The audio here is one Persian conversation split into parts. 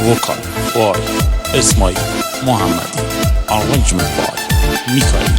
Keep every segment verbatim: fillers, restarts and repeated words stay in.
vocal by Ismail Mohammadi, arrangement by Mikhail.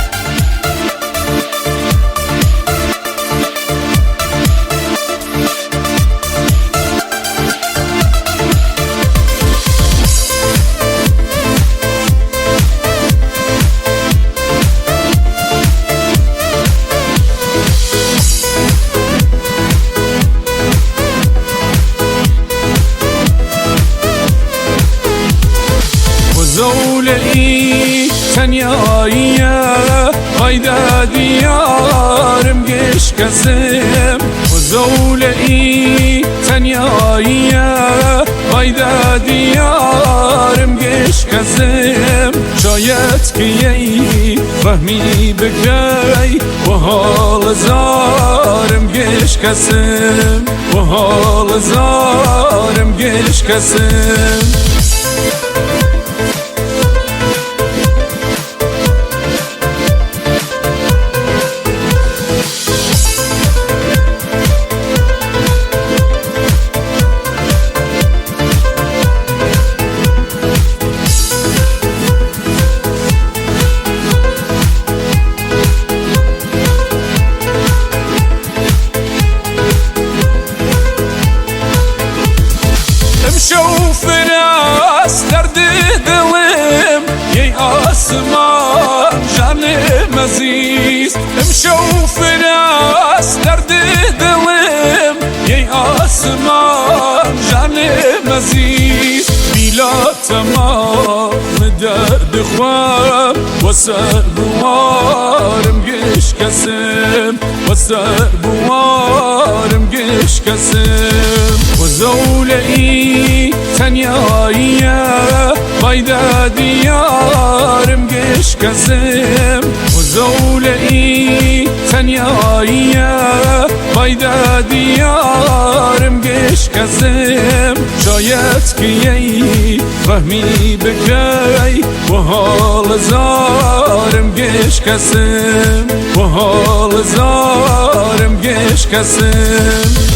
زولي تنيايا غيدا ديارم قش كسم وزولي تنيايا غيدا ديارم قش كسم شايت كيي فهمي بكاي وهال زارم قش كسم وهال زارم قش كسم شوف ناس درد دلم يي اسمان جان مزيز مشوف ناس درد دلم يي اسمان جان مزيز بلا تمام درد خوام وسر بوارم قش كسم وسر بوارم قش كسم وزولي تنيايا غيدا ديارم قش كسم وزولي تنيايا غيدا ديارم قش كسم شايت كيي فهمي بكاي وهال زارم قش كسم وهال زارم قش كسم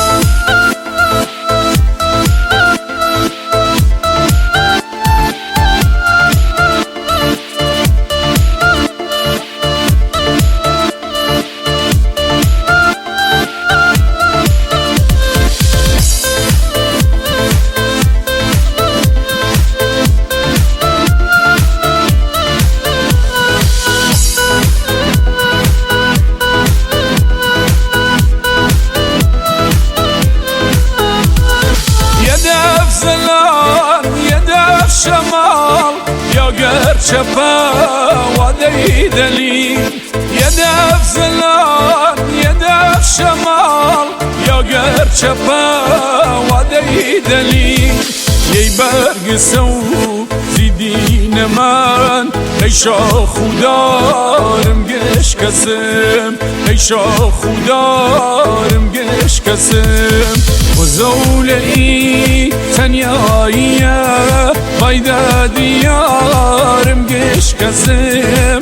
شمال يا قرب شفا ودي دليل يا دف زلان يا دف شمال يا قرب شفا ودي دليل يي برق سو زيدين مان اي شاخ ودارم قش كسم اي شاخ ودارم قش كسم وزولي تنيايا غيدا ديارم قش كسم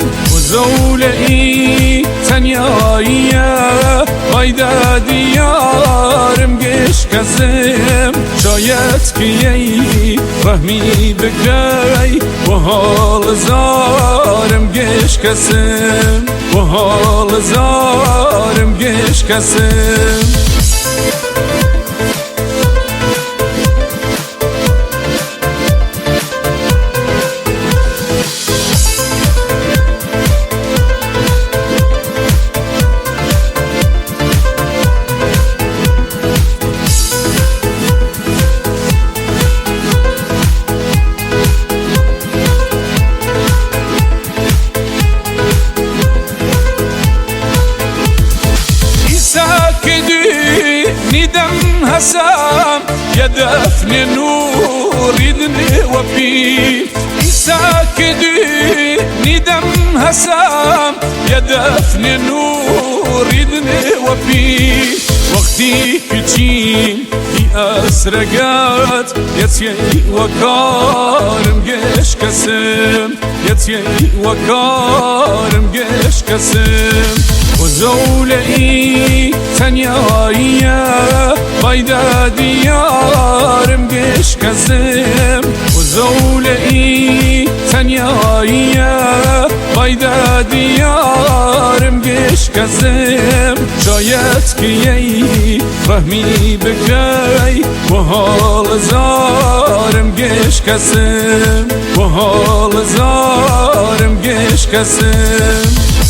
وزولي تنيايا غيدا ديارم قش كسم شايت كيي فهمي بكاي وهال زارم قش كسم وهال زارم قش كسم ندم هسام يا دفن نور يدني وفي ساكدي ندم هسام يا دفن نور يدني وفي وقتي كتشين في أسرقات يتيي وكارم قش كسم يتيي وكارم قش كسم وزولي تنيايا وایدا دیارم گش کسم و زولئی تنیاییه وایدا دیارم گش کسم شاید که یی فهمی بکی و حال زارم گش کسم و حال زارم گش کسم